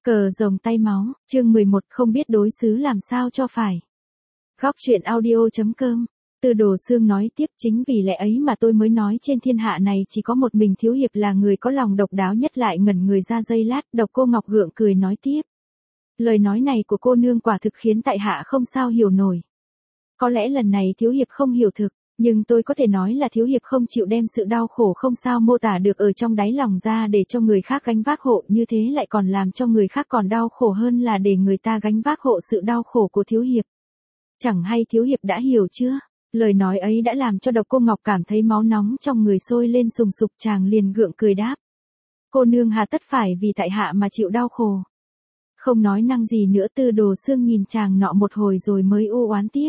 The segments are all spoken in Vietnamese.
Cờ rồng tay máu, chương 11 không biết đối xứ làm sao cho phải. Góc truyện audio.com. Tư Đồ Xương nói tiếp, chính vì lẽ ấy mà tôi mới nói trên thiên hạ này chỉ có một mình Thiếu Hiệp là người có lòng độc đáo nhất. Lại ngẩn người ra giây lát, Độc Cô Ngọc gượng cười nói tiếp. Lời nói này của cô nương quả thực khiến tại hạ không sao hiểu nổi. Có lẽ lần này Thiếu Hiệp không hiểu thực, nhưng tôi có thể nói là Thiếu Hiệp không chịu đem sự đau khổ không sao mô tả được ở trong đáy lòng ra để cho người khác gánh vác hộ, như thế lại còn làm cho người khác còn đau khổ hơn là để người ta gánh vác hộ sự đau khổ của Thiếu Hiệp. Chẳng hay Thiếu Hiệp đã hiểu chưa? Lời nói ấy đã làm cho Độc Cô Ngọc cảm thấy máu nóng trong người sôi lên sùng sục, chàng liền gượng cười đáp. Cô nương hà tất phải vì tại hạ mà chịu đau khổ. Không nói năng gì nữa, Tư Đồ Xương nhìn chàng nọ một hồi rồi mới u oán tiếp.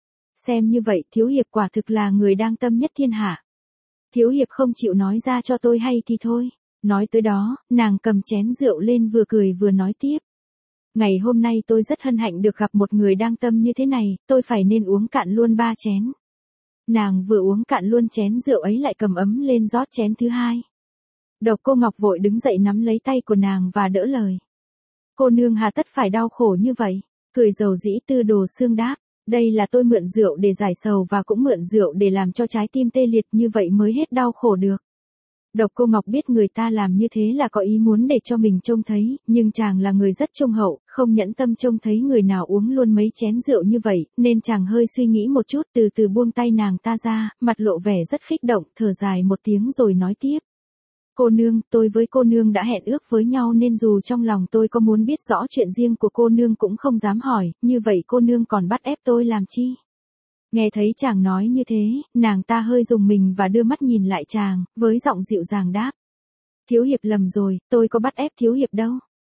Xem như vậy Thiếu Hiệp quả thực là người đang tâm nhất thiên hạ. Thiếu Hiệp không chịu nói ra cho tôi hay thì thôi. Nói tới đó, nàng cầm chén rượu lên vừa cười vừa nói tiếp. Ngày hôm nay tôi rất hân hạnh được gặp một người đang tâm như thế này, tôi phải nên uống cạn luôn 3 chén. Nàng vừa uống cạn luôn chén rượu ấy lại cầm ấm lên rót chén thứ hai. Độc Cô Ngọc vội đứng dậy nắm lấy tay của nàng và đỡ lời. Cô nương hà tất phải đau khổ như vậy, cười dầu dĩ. Tư Đồ Xương đáp. Đây là tôi mượn rượu để giải sầu và cũng mượn rượu để làm cho trái tim tê liệt, như vậy mới hết đau khổ được. Độc Cô Ngọc biết người ta làm như thế là có ý muốn để cho mình trông thấy, nhưng chàng là người rất trung hậu, không nhẫn tâm trông thấy người nào uống luôn mấy chén rượu như vậy, nên chàng hơi suy nghĩ một chút, từ từ buông tay nàng ta ra, mặt lộ vẻ rất khích động, thở dài một tiếng rồi nói tiếp. Cô nương, tôi với cô nương đã hẹn ước với nhau nên dù trong lòng tôi có muốn biết rõ chuyện riêng của cô nương cũng không dám hỏi, như vậy cô nương còn bắt ép tôi làm chi? Nghe thấy chàng nói như thế, nàng ta hơi rùng mình và đưa mắt nhìn lại chàng, với giọng dịu dàng đáp. Thiếu Hiệp lầm rồi, tôi có bắt ép Thiếu Hiệp đâu.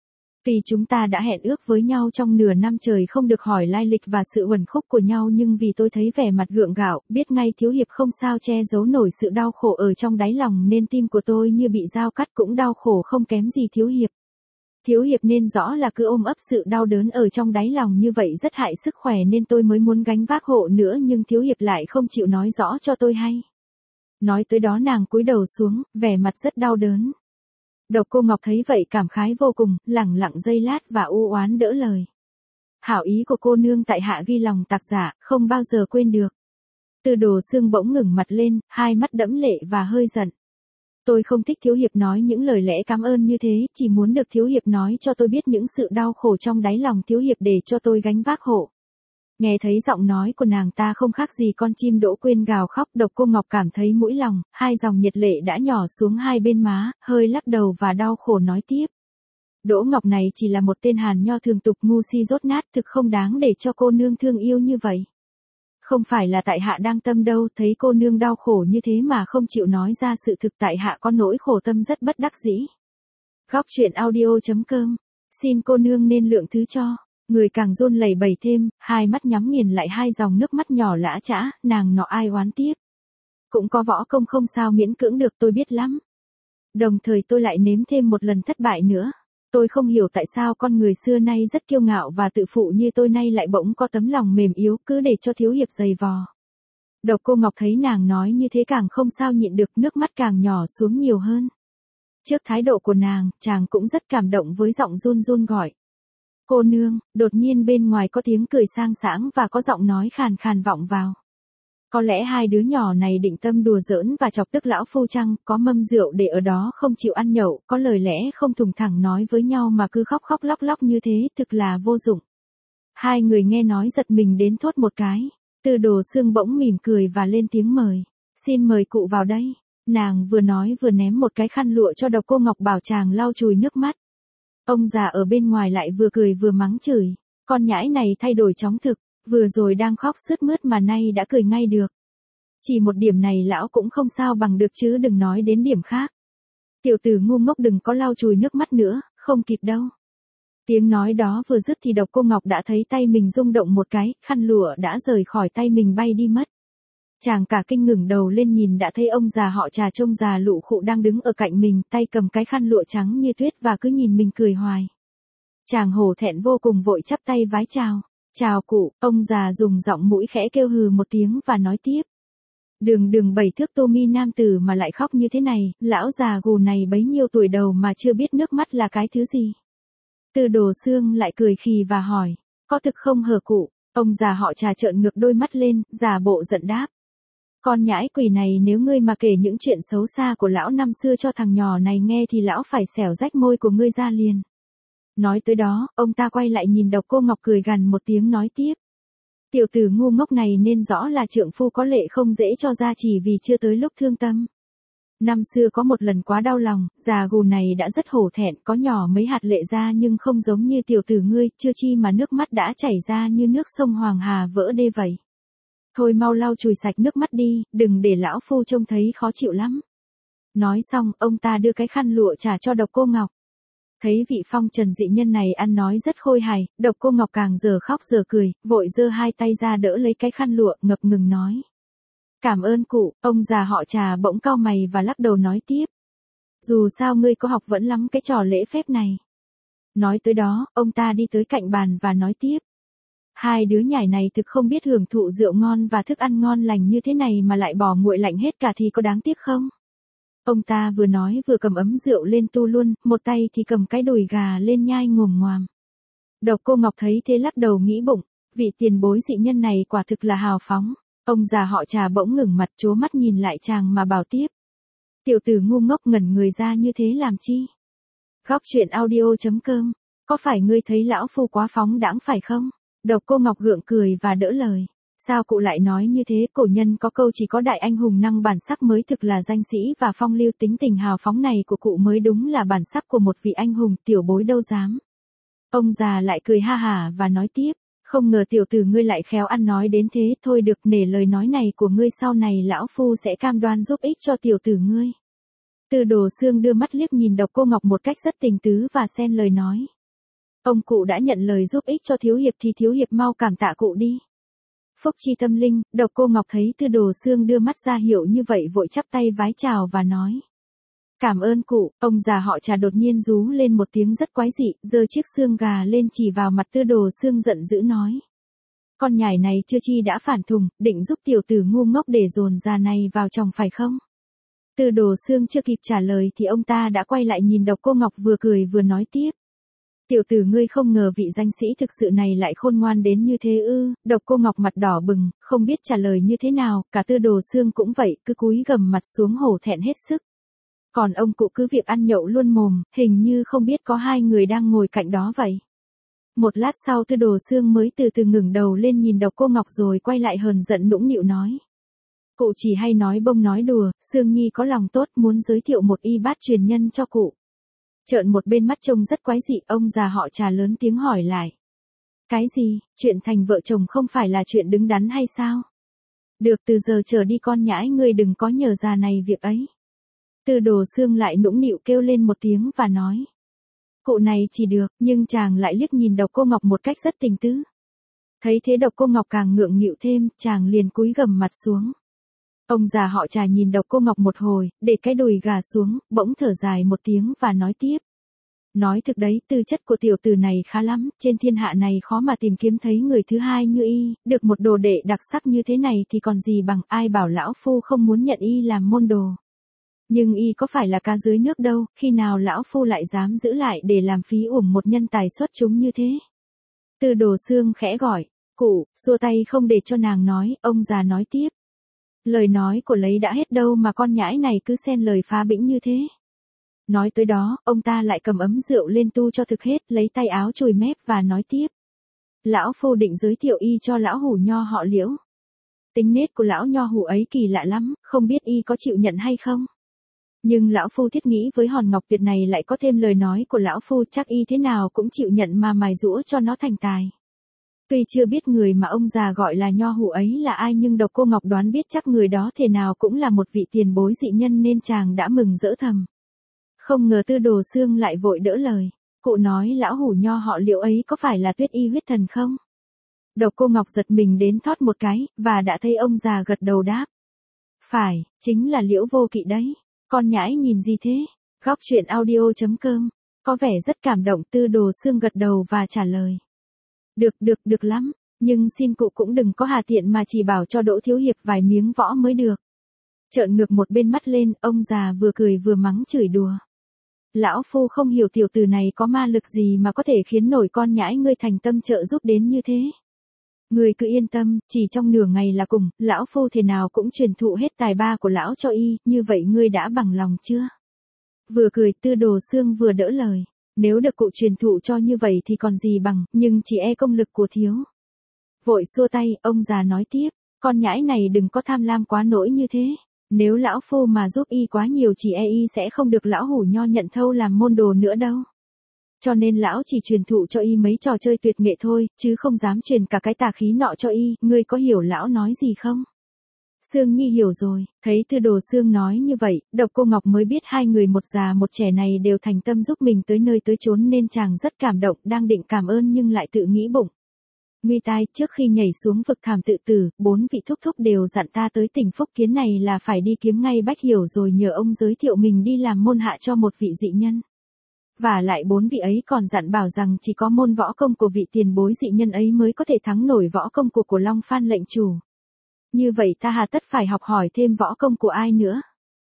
Vì chúng ta đã hẹn ước với nhau trong nửa năm trời không được hỏi lai lịch và sự uẩn khúc của nhau, nhưng vì tôi thấy vẻ mặt gượng gạo, biết ngay Thiếu Hiệp không sao che giấu nổi sự đau khổ ở trong đáy lòng nên tim của tôi như bị dao cắt cũng đau khổ không kém gì Thiếu Hiệp. Thiếu Hiệp nên rõ là cứ ôm ấp sự đau đớn ở trong đáy lòng như vậy rất hại sức khỏe nên tôi mới muốn gánh vác hộ nữa, nhưng Thiếu Hiệp lại không chịu nói rõ cho tôi hay. Nói tới đó nàng cúi đầu xuống, vẻ mặt rất đau đớn. Độc Cô Ngọc thấy vậy cảm khái vô cùng, lẳng lặng giây lát và u oán đỡ lời. Hảo ý của cô nương tại hạ ghi lòng tạc giả, không bao giờ quên được. Tư Đồ Xương bỗng ngẩng mặt lên, hai mắt đẫm lệ và hơi giận. Tôi không thích Thiếu Hiệp nói những lời lẽ cảm ơn như thế, chỉ muốn được Thiếu Hiệp nói cho tôi biết những sự đau khổ trong đáy lòng Thiếu Hiệp để cho tôi gánh vác hộ. Nghe thấy giọng nói của nàng ta không khác gì con chim đỗ quên gào khóc, Độc Cô Ngọc cảm thấy mũi lòng, hai dòng nhiệt lệ đã nhỏ xuống hai bên má, hơi lắc đầu và đau khổ nói tiếp. Đỗ Ngọc này chỉ là một tên hàn nho thường tục ngu si dốt nát, thực không đáng để cho cô nương thương yêu như vậy. Không phải là tại hạ đang tâm đâu, thấy cô nương đau khổ như thế mà không chịu nói ra sự thực, tại hạ có nỗi khổ tâm rất bất đắc dĩ. Góc truyện audio.com. Xin cô nương nên lượng thứ cho. Người càng run lẩy bẩy thêm, hai mắt nhắm nghiền lại hai dòng nước mắt nhỏ lã chã, nàng nọ ai oán tiếp. Cũng có võ công không sao miễn cưỡng được, tôi biết lắm. Đồng thời tôi lại nếm thêm một lần thất bại nữa. Tôi không hiểu tại sao con người xưa nay rất kiêu ngạo và tự phụ như tôi nay lại bỗng có tấm lòng mềm yếu cứ để cho Thiếu Hiệp giày vò. Độc Cô Ngọc thấy nàng nói như thế càng không sao nhịn được, nước mắt càng nhỏ xuống nhiều hơn. Trước thái độ của nàng, chàng cũng rất cảm động với giọng run run gọi. Cô nương, đột nhiên bên ngoài có tiếng cười sang sảng và có giọng nói khàn khàn vọng vào. Có lẽ hai đứa nhỏ này định tâm đùa giỡn và chọc tức lão phu chăng, có mâm rượu để ở đó không chịu ăn nhậu, có lời lẽ không thùng thẳng nói với nhau mà cứ khóc khóc lóc lóc như thế, thực là vô dụng. Hai người nghe nói giật mình đến thốt một cái. Tư Đồ Xương bỗng mỉm cười và lên tiếng mời. Xin mời cụ vào đây. Nàng vừa nói vừa ném một cái khăn lụa cho Độc Cô Ngọc bảo chàng lau chùi nước mắt. Ông già ở bên ngoài lại vừa cười vừa mắng chửi. Con nhãi này thay đổi chóng thực, vừa rồi đang khóc sướt mướt mà nay đã cười ngay được. Chỉ một điểm này lão cũng không sao bằng được chứ đừng nói đến điểm khác. Tiểu tử ngu ngốc đừng có lau chùi nước mắt nữa, không kịp đâu. Tiếng nói đó vừa dứt thì Độc Cô Ngọc đã thấy tay mình rung động một cái, khăn lụa đã rời khỏi tay mình bay đi mất. Chàng cả kinh ngẩng đầu lên nhìn đã thấy ông già họ Trà trông già lụ khụ đang đứng ở cạnh mình, tay cầm cái khăn lụa trắng như tuyết và cứ nhìn mình cười hoài. Chàng hổ thẹn vô cùng vội chắp tay vái chào. Chào cụ, ông già dùng giọng mũi khẽ kêu hừ một tiếng và nói tiếp. Đường 7 thước tô mi nam tử mà lại khóc như thế này, lão già gù này bấy nhiêu tuổi đầu mà chưa biết nước mắt là cái thứ gì. Tư Đồ Xương lại cười khì và hỏi, có thực không hờ cụ? Ông già họ Trà trợn ngược đôi mắt lên, giả bộ giận đáp. Con nhãi quỷ này, nếu ngươi mà kể những chuyện xấu xa của lão năm xưa cho thằng nhỏ này nghe thì lão phải xẻo rách môi của ngươi ra liền. Nói tới đó, ông ta quay lại nhìn Độc Cô Ngọc cười gằn một tiếng nói tiếp. Tiểu tử ngu ngốc này nên rõ là trượng phu có lệ không dễ cho ra chỉ vì chưa tới lúc thương tâm. Năm xưa có một lần quá đau lòng, già gù này đã rất hổ thẹn, có nhỏ mấy hạt lệ ra nhưng không giống như tiểu tử ngươi, chưa chi mà nước mắt đã chảy ra như nước sông Hoàng Hà vỡ đê vậy. Thôi mau lau chùi sạch nước mắt đi, đừng để lão phu trông thấy khó chịu lắm. Nói xong, ông ta đưa cái khăn lụa trả cho Độc Cô Ngọc. Thấy vị phong trần dị nhân này ăn nói rất khôi hài, Độc Cô Ngọc càng giờ khóc giờ cười, vội giơ hai tay ra đỡ lấy cái khăn lụa, ngập ngừng nói. Cảm ơn cụ. Ông già họ Trà bỗng cau mày và lắc đầu nói tiếp. Dù sao ngươi có học vẫn lắm cái trò lễ phép này. Nói tới đó, ông ta đi tới cạnh bàn và nói tiếp. Hai đứa nhãi này thực không biết hưởng thụ rượu ngon và thức ăn ngon lành như thế này mà lại bỏ nguội lạnh hết cả thì có đáng tiếc không? Ông ta vừa nói vừa cầm ấm rượu lên tu luôn, một tay thì cầm cái đùi gà lên nhai ngồm ngoàm. Độc Cô Ngọc thấy thế lắc đầu nghĩ bụng, vị tiền bối dị nhân này quả thực là hào phóng. Ông già họ Trà bỗng ngẩng mặt trố mắt nhìn lại chàng mà bảo tiếp. Tiểu tử ngu ngốc ngẩn người ra như thế làm chi? Góc truyện audio.com, có phải ngươi thấy lão phu quá phóng đãng phải không? Độc Cô Ngọc gượng cười và đỡ lời. Sao cụ lại nói như thế? Cổ nhân có câu chỉ có đại anh hùng năng bản sắc mới thực là danh sĩ và phong lưu, tính tình hào phóng này của cụ mới đúng là bản sắc của một vị anh hùng, tiểu bối đâu dám. Ông già lại cười ha hả và nói tiếp. Không ngờ tiểu tử ngươi lại khéo ăn nói đến thế, thôi được, nể lời nói này của ngươi sau này lão phu sẽ cam đoan giúp ích cho tiểu tử ngươi. Tư Đồ Xương đưa mắt liếc nhìn Độc Cô Ngọc một cách rất tình tứ và xen lời nói. Ông cụ đã nhận lời giúp ích cho thiếu hiệp thì thiếu hiệp mau cảm tạ cụ đi. Phúc chi tâm linh. Độc Cô Ngọc thấy Tư Đồ Xương đưa mắt ra hiệu như vậy vội chắp tay vái chào và nói. Cảm ơn cụ. Ông già họ Trà đột nhiên rú lên một tiếng rất quái dị, giơ chiếc xương gà lên chỉ vào mặt Tư Đồ Xương giận dữ nói. Con nhải này chưa chi đã phản thùng, định giúp tiểu tử ngu ngốc để dồn già này vào chồng phải không? Tư Đồ Xương chưa kịp trả lời thì ông ta đã quay lại nhìn Độc Cô Ngọc vừa cười vừa nói tiếp. Tiểu tử ngươi không ngờ vị danh sĩ thực sự này lại khôn ngoan đến như thế ư? Độc Cô Ngọc mặt đỏ bừng, không biết trả lời như thế nào, cả Tư Đồ Xương cũng vậy, cứ cúi gằm mặt xuống hổ thẹn hết sức. Còn ông cụ cứ việc ăn nhậu luôn mồm, hình như không biết có hai người đang ngồi cạnh đó vậy. Một lát sau Tư Đồ Xương mới từ từ ngẩng đầu lên nhìn Độc Cô Ngọc rồi quay lại hờn giận nũng nịu nói. Cụ chỉ hay nói bông nói đùa, Xương Nhi có lòng tốt muốn giới thiệu một y bát truyền nhân cho cụ. Trợn một bên mắt trông rất quái dị, ông già họ Trà lớn tiếng hỏi lại. Cái gì, chuyện thành vợ chồng không phải là chuyện đứng đắn hay sao? Được, từ giờ trở đi con nhãi ngươi đừng có nhờ già này việc ấy. Tư Đồ Xương lại nũng nịu kêu lên một tiếng và nói. Cụ này chỉ được, nhưng chàng lại liếc nhìn Độc Cô Ngọc một cách rất tình tứ. Thấy thế Độc Cô Ngọc càng ngượng nghịu thêm, chàng liền cúi gằm mặt xuống. Ông già họ Trà nhìn Độc Cô Ngọc một hồi, để cái đùi gà xuống, bỗng thở dài một tiếng và nói tiếp. Nói thực đấy, tư chất của tiểu tử này khá lắm, trên thiên hạ này khó mà tìm kiếm thấy người thứ hai như y, được một đồ đệ đặc sắc như thế này thì còn gì bằng, ai bảo lão phu không muốn nhận y làm môn đồ. Nhưng y có phải là cá dưới nước đâu, khi nào lão phu lại dám giữ lại để làm phí uổng một nhân tài xuất chúng như thế. Tư Đồ Xương khẽ gọi, cụ, xua tay không để cho nàng nói, ông già nói tiếp. Lời nói của lấy đã hết đâu mà con nhãi này cứ xen lời phá bĩnh như thế. Nói tới đó, ông ta lại cầm ấm rượu lên tu cho thực hết, lấy tay áo chùi mép và nói tiếp. Lão phu định giới thiệu y cho lão hủ nho họ Liễu. Tính nết của lão nho hủ ấy kỳ lạ lắm, không biết y có chịu nhận hay không? Nhưng lão phu thiết nghĩ với hòn ngọc tuyệt này lại có thêm lời nói của lão phu, chắc y thế nào cũng chịu nhận mà mài giũa cho nó thành tài. Tuy chưa biết người mà ông già gọi là nho hủ ấy là ai nhưng Độc Cô Ngọc đoán biết chắc người đó thể nào cũng là một vị tiền bối dị nhân nên chàng đã mừng rỡ thầm. Không ngờ Tư Đồ Xương lại vội đỡ lời. Cụ nói lão hủ nho họ Liễu ấy có phải là Tuyết Y huyết thần không? Độc Cô Ngọc giật mình đến thót một cái, và đã thấy ông già gật đầu đáp. Phải, chính là Liễu Vô Kỵ đấy. Con nhãi nhìn gì thế? Góc truyện audio.com, có vẻ rất cảm động. Tư Đồ Xương gật đầu và trả lời. Được lắm, nhưng xin cụ cũng đừng có hà tiện mà chỉ bảo cho Đỗ thiếu hiệp vài miếng võ mới được. Trợn ngược một bên mắt lên, ông già vừa cười vừa mắng chửi đùa. Lão phu không hiểu tiểu tử này có ma lực gì mà có thể khiến nổi con nhãi ngươi thành tâm trợ giúp đến như thế. Ngươi cứ yên tâm, chỉ trong nửa ngày là cùng, lão phu thế nào cũng truyền thụ hết tài ba của lão cho y, như vậy ngươi đã bằng lòng chưa? Vừa cười Tư Đồ Xương vừa đỡ lời. Nếu được cụ truyền thụ cho như vậy thì còn gì bằng, nhưng chỉ e công lực của thiếu. Vội xua tay, ông già nói tiếp, con nhãi này đừng có tham lam quá nỗi như thế. Nếu lão phu mà giúp y quá nhiều chỉ e y sẽ không được lão hủ nho nhận thâu làm môn đồ nữa đâu. Cho nên lão chỉ truyền thụ cho y mấy trò chơi tuyệt nghệ thôi, chứ không dám truyền cả cái tà khí nọ cho y, ngươi có hiểu lão nói gì không? Sương Nhi hiểu rồi, thấy Tư Đồ Xương nói như vậy, Độc Cô Ngọc mới biết hai người một già một trẻ này đều thành tâm giúp mình tới nơi tới chốn nên chàng rất cảm động, đang định cảm ơn nhưng lại tự nghĩ bụng. Nguy tai, trước khi nhảy xuống vực thảm tự tử, 4 vị thúc thúc đều dặn ta tới tỉnh Phúc Kiến này là phải đi kiếm ngay Bách Hiểu rồi nhờ ông giới thiệu mình đi làm môn hạ cho một vị dị nhân. Và lại 4 vị ấy còn dặn bảo rằng chỉ có môn võ công của vị tiền bối dị nhân ấy mới có thể thắng nổi võ công của Long Phan lệnh chủ. Như vậy ta hà tất phải học hỏi thêm võ công của ai nữa.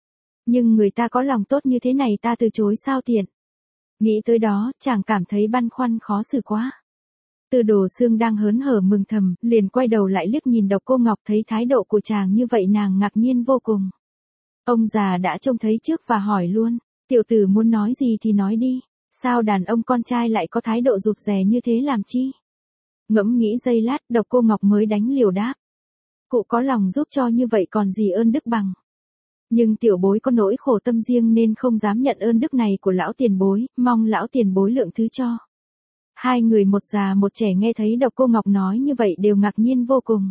Nhưng người ta có lòng tốt như thế này ta từ chối sao tiện. Nghĩ tới đó, chàng cảm thấy băn khoăn khó xử quá. Tư Đồ Xương đang hớn hở mừng thầm, liền quay đầu lại liếc nhìn Độc Cô Ngọc thấy thái độ của chàng như vậy nàng ngạc nhiên vô cùng. Ông già đã trông thấy trước và hỏi luôn, tiểu tử muốn nói gì thì nói đi, sao đàn ông con trai lại có thái độ rụt rè như thế làm chi? Ngẫm nghĩ giây lát Độc Cô Ngọc mới đánh liều đáp. Cụ có lòng giúp cho như vậy còn gì ơn đức bằng. Nhưng tiểu bối có nỗi khổ tâm riêng nên không dám nhận ơn đức này của lão tiền bối, mong lão tiền bối lượng thứ cho. Hai người một già một trẻ nghe thấy Độc Cô Ngọc nói như vậy đều ngạc nhiên vô cùng.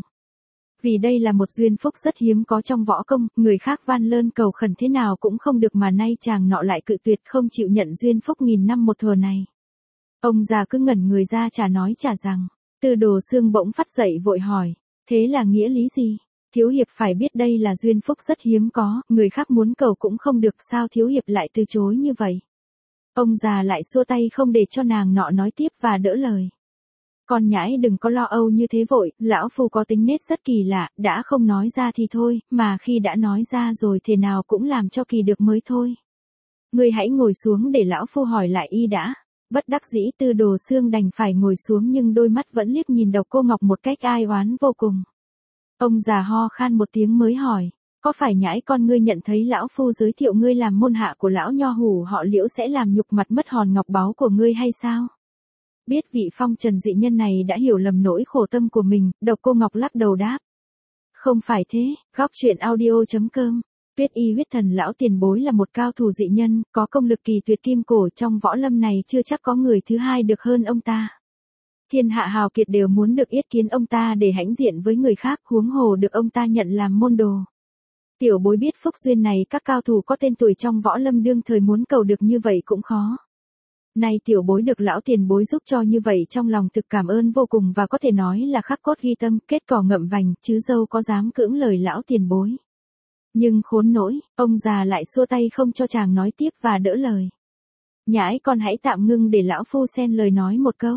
Vì đây là một duyên phúc rất hiếm có trong võ công, người khác van lơn cầu khẩn thế nào cũng không được mà nay chàng nọ lại cự tuyệt không chịu nhận duyên phúc nghìn năm một thừa này. Ông già cứ ngẩn người ra chả nói chả rằng, Tư Đồ Xương bỗng phát dậy vội hỏi, thế là nghĩa lý gì? Thiếu hiệp phải biết đây là duyên phúc rất hiếm có, người khác muốn cầu cũng không được sao thiếu hiệp lại từ chối như vậy? Ông già lại xua tay không để cho nàng nọ nói tiếp và đỡ lời. Con nhãi đừng có lo âu như thế vội, lão phu có tính nết rất kỳ lạ, đã không nói ra thì thôi, mà khi đã nói ra rồi thế nào cũng làm cho kỳ được mới thôi. Ngươi hãy ngồi xuống để lão phu hỏi lại y đã. Bất đắc dĩ Tư Đồ Xương đành phải ngồi xuống nhưng đôi mắt vẫn liếc nhìn Độc Cô Ngọc một cách ai oán vô cùng. Ông già ho khan một tiếng mới hỏi, có phải nhãi con ngươi nhận thấy lão phu giới thiệu ngươi làm môn hạ của lão nho hủ họ Liễu sẽ làm nhục mặt mất hòn ngọc báu của ngươi hay sao? Biết vị phong trần dị nhân này đã hiểu lầm nỗi khổ tâm của mình, Độc Cô Ngọc lắc đầu đáp. Không phải thế, góc truyện audio.com. Tuyết Y huyết thần lão tiền bối là một cao thủ dị nhân, có công lực kỳ tuyệt kim cổ trong võ lâm này chưa chắc có người thứ hai được hơn ông ta. Thiên hạ hào kiệt đều muốn được yết kiến ông ta để hãnh diện với người khác, huống hồ được ông ta nhận làm môn đồ. Tiểu bối biết phúc duyên này các cao thủ có tên tuổi trong võ lâm đương thời muốn cầu được như vậy cũng khó. Nay tiểu bối được lão tiền bối giúp cho như vậy trong lòng thực cảm ơn vô cùng và có thể nói là khắc cốt ghi tâm, kết cỏ ngậm vành, chứ dâu có dám cưỡng lời lão tiền bối. Nhưng khốn nỗi, ông già lại xua tay không cho chàng nói tiếp và đỡ lời. Nhãi con hãy tạm ngưng để lão phu xen lời nói một câu.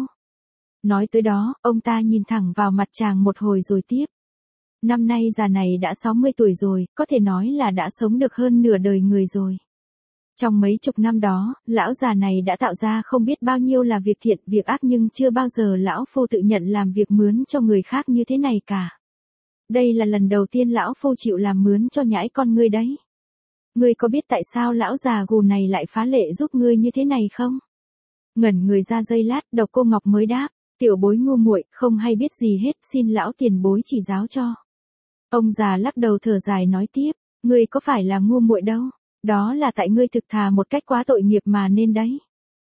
Nói tới đó, ông ta nhìn thẳng vào mặt chàng một hồi rồi tiếp. Năm nay già này đã 60 tuổi rồi, có thể nói là đã sống được hơn nửa đời người rồi. Trong mấy chục năm đó, lão già này đã tạo ra không biết bao nhiêu là việc thiện, việc ác nhưng chưa bao giờ lão phu tự nhận làm việc mướn cho người khác như thế này cả. Đây là lần đầu tiên lão phu chịu làm mướn cho nhãi con ngươi đấy. Ngươi có biết tại sao lão già gù này lại phá lệ giúp ngươi như thế này không? Ngẩn người ra giây lát, Độc Cô Ngọc mới đáp, tiểu bối ngu muội, không hay biết gì hết, xin lão tiền bối chỉ giáo cho. Ông già lắc đầu thở dài nói tiếp, ngươi có phải là ngu muội đâu, đó là tại ngươi thực thà một cách quá tội nghiệp mà nên đấy.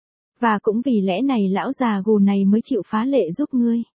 Và cũng vì lẽ này lão già gù này mới chịu phá lệ giúp ngươi.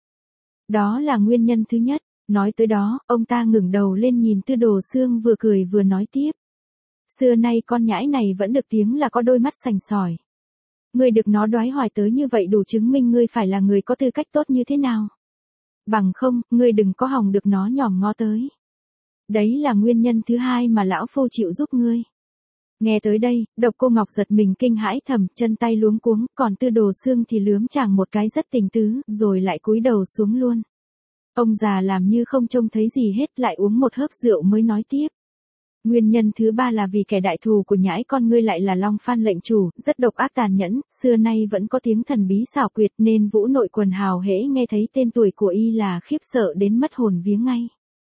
Đó là nguyên nhân thứ nhất. Nói tới đó, ông ta ngẩng đầu lên nhìn Tư Đồ Xương vừa cười vừa nói tiếp. Xưa nay con nhãi này vẫn được tiếng là có đôi mắt sành sỏi. Ngươi được nó đoái hoài tới như vậy đủ chứng minh ngươi phải là người có tư cách tốt như thế nào. Bằng không, ngươi đừng có hòng được nó nhòm ngó tới. Đấy là nguyên nhân thứ hai mà lão phu chịu giúp ngươi. Nghe tới đây, Độc Cô Ngọc giật mình kinh hãi thầm, chân tay luống cuống, còn Tư Đồ Xương thì lướm chàng một cái rất tình tứ, rồi lại cúi đầu xuống luôn. Ông già làm như không trông thấy gì hết lại uống một hớp rượu mới nói tiếp. Nguyên nhân thứ ba là vì kẻ đại thù của nhãi con ngươi lại là Long Phan lệnh chủ, rất độc ác tàn nhẫn, xưa nay vẫn có tiếng thần bí xảo quyệt nên Vũ nội quần hào hễ nghe thấy tên tuổi của y là khiếp sợ đến mất hồn viếng ngay.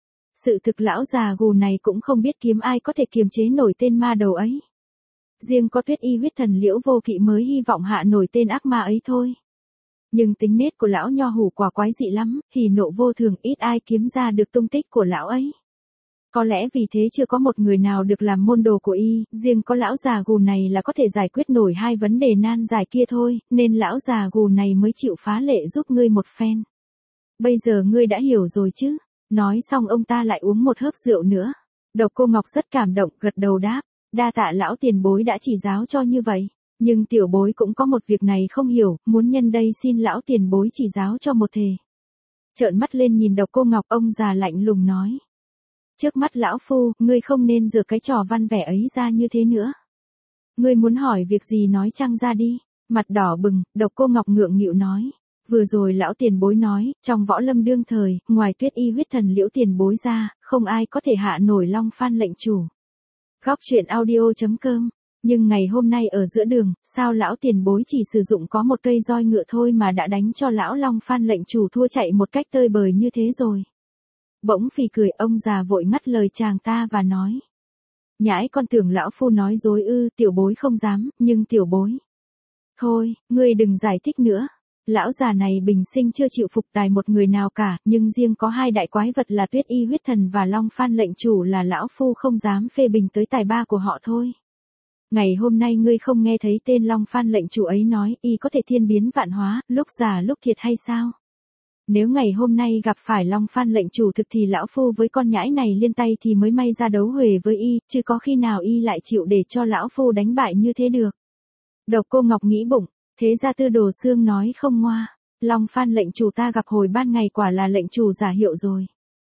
Sự thực lão già gù này cũng không biết kiếm ai có thể kiềm chế nổi tên ma đầu ấy. Riêng có Tuyết Y huyết thần Liễu Vô Kỵ mới hy vọng hạ nổi tên ác ma ấy thôi. Nhưng tính nết của lão nho hủ quả quái dị lắm, hỉ nộ vô thường, ít ai kiếm ra được tung tích của lão ấy. Có lẽ vì thế chưa có một người nào được làm môn đồ của y, riêng có lão già gù này là có thể giải quyết nổi hai vấn đề nan giải kia thôi, nên lão già gù này mới chịu phá lệ giúp ngươi một phen. Bây giờ ngươi đã hiểu rồi chứ? Nói xong ông ta lại uống một hớp rượu nữa. Độc Cô Ngọc rất cảm động, gật đầu đáp, đa tạ lão tiền bối đã chỉ giáo cho như vậy. Nhưng tiểu bối cũng có một việc này không hiểu, muốn nhân đây xin lão tiền bối chỉ giáo cho một thề. Trợn mắt lên nhìn Độc Cô Ngọc, ông già lạnh lùng nói. Trước mắt lão phu, ngươi không nên giở cái trò văn vẻ ấy ra như thế nữa. Ngươi muốn hỏi việc gì nói chăng ra đi. Mặt đỏ bừng, Độc Cô Ngọc ngượng nghịu nói. Vừa rồi lão tiền bối nói, trong võ lâm đương thời, ngoài Tuyết Y huyết thần Liễu tiền bối ra, không ai có thể hạ nổi Long Phan lệnh chủ. Góc truyện audio.com. Nhưng ngày hôm nay ở giữa đường, sao lão tiền bối chỉ sử dụng có một cây roi ngựa thôi mà đã đánh cho lão Long Phan lệnh chủ thua chạy một cách tơi bời như thế rồi. Bỗng phì cười, ông già vội ngắt lời chàng ta và nói. Nhãi con tưởng lão phu nói dối ư, tiểu bối không dám, nhưng tiểu bối. Thôi, ngươi đừng giải thích nữa. Lão già này bình sinh chưa chịu phục tài một người nào cả, nhưng riêng có hai đại quái vật là Tuyết Y huyết thần và Long Phan lệnh chủ là lão phu không dám phê bình tới tài ba của họ thôi. Ngày hôm nay ngươi không nghe thấy tên Long Phan lệnh chủ ấy nói, y có thể thiên biến vạn hóa, lúc già lúc thiệt hay sao? Nếu ngày hôm nay gặp phải Long Phan lệnh chủ thực thì lão phu với con nhãi này liên tay thì mới may ra đấu huề với y, chứ có khi nào y lại chịu để cho lão phu đánh bại như thế được. Độc Cô Ngọc nghĩ bụng, thế ra Tư Đồ Xương nói không ngoa, Long Phan lệnh chủ ta gặp hồi ban ngày quả là lệnh chủ giả hiệu rồi.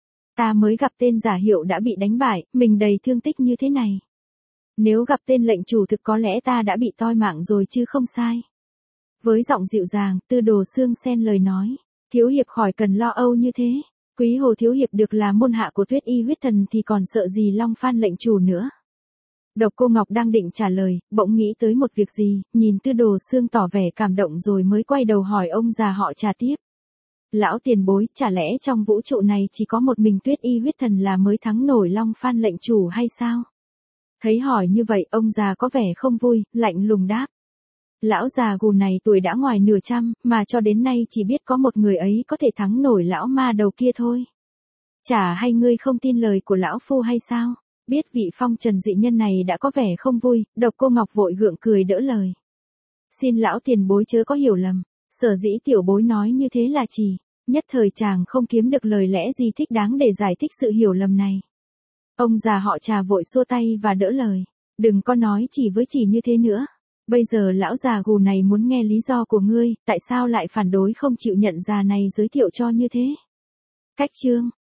Ta mới gặp tên giả hiệu đã bị đánh bại, mình đầy thương tích như thế này. Nếu gặp tên lệnh chủ thực có lẽ ta đã bị toi mạng rồi chứ không sai. Với giọng dịu dàng, Tư Đồ Xương xen lời nói. Thiếu hiệp khỏi cần lo âu như thế. Quý Hồ thiếu hiệp được là môn hạ của Tuyết Y huyết thần thì còn sợ gì Long Phan lệnh chủ nữa. Độc Cô Ngọc đang định trả lời, bỗng nghĩ tới một việc gì, nhìn Tư Đồ Xương tỏ vẻ cảm động rồi mới quay đầu hỏi ông già họ Trà tiếp. Lão tiền bối, chả lẽ trong vũ trụ này chỉ có một mình Tuyết Y huyết thần là mới thắng nổi Long Phan lệnh chủ hay sao? Thấy hỏi như vậy, ông già có vẻ không vui, lạnh lùng đáp. Lão già gù này tuổi đã ngoài nửa trăm, mà cho đến nay chỉ biết có một người ấy có thể thắng nổi lão ma đầu kia thôi. Chả hay ngươi không tin lời của lão phu hay sao? Biết vị phong trần dị nhân này đã có vẻ không vui, Độc Cô Ngọc vội gượng cười đỡ lời. Xin lão tiền bối chớ có hiểu lầm, sở dĩ tiểu bối nói như thế là chỉ, nhất thời chàng không kiếm được lời lẽ gì thích đáng để giải thích sự hiểu lầm này. Ông già họ Trà vội xua tay và đỡ lời, đừng có nói chỉ với chỉ như thế nữa. Bây giờ lão già gù này muốn nghe lý do của ngươi, tại sao lại phản đối không chịu nhận già này giới thiệu cho như thế? Cách chương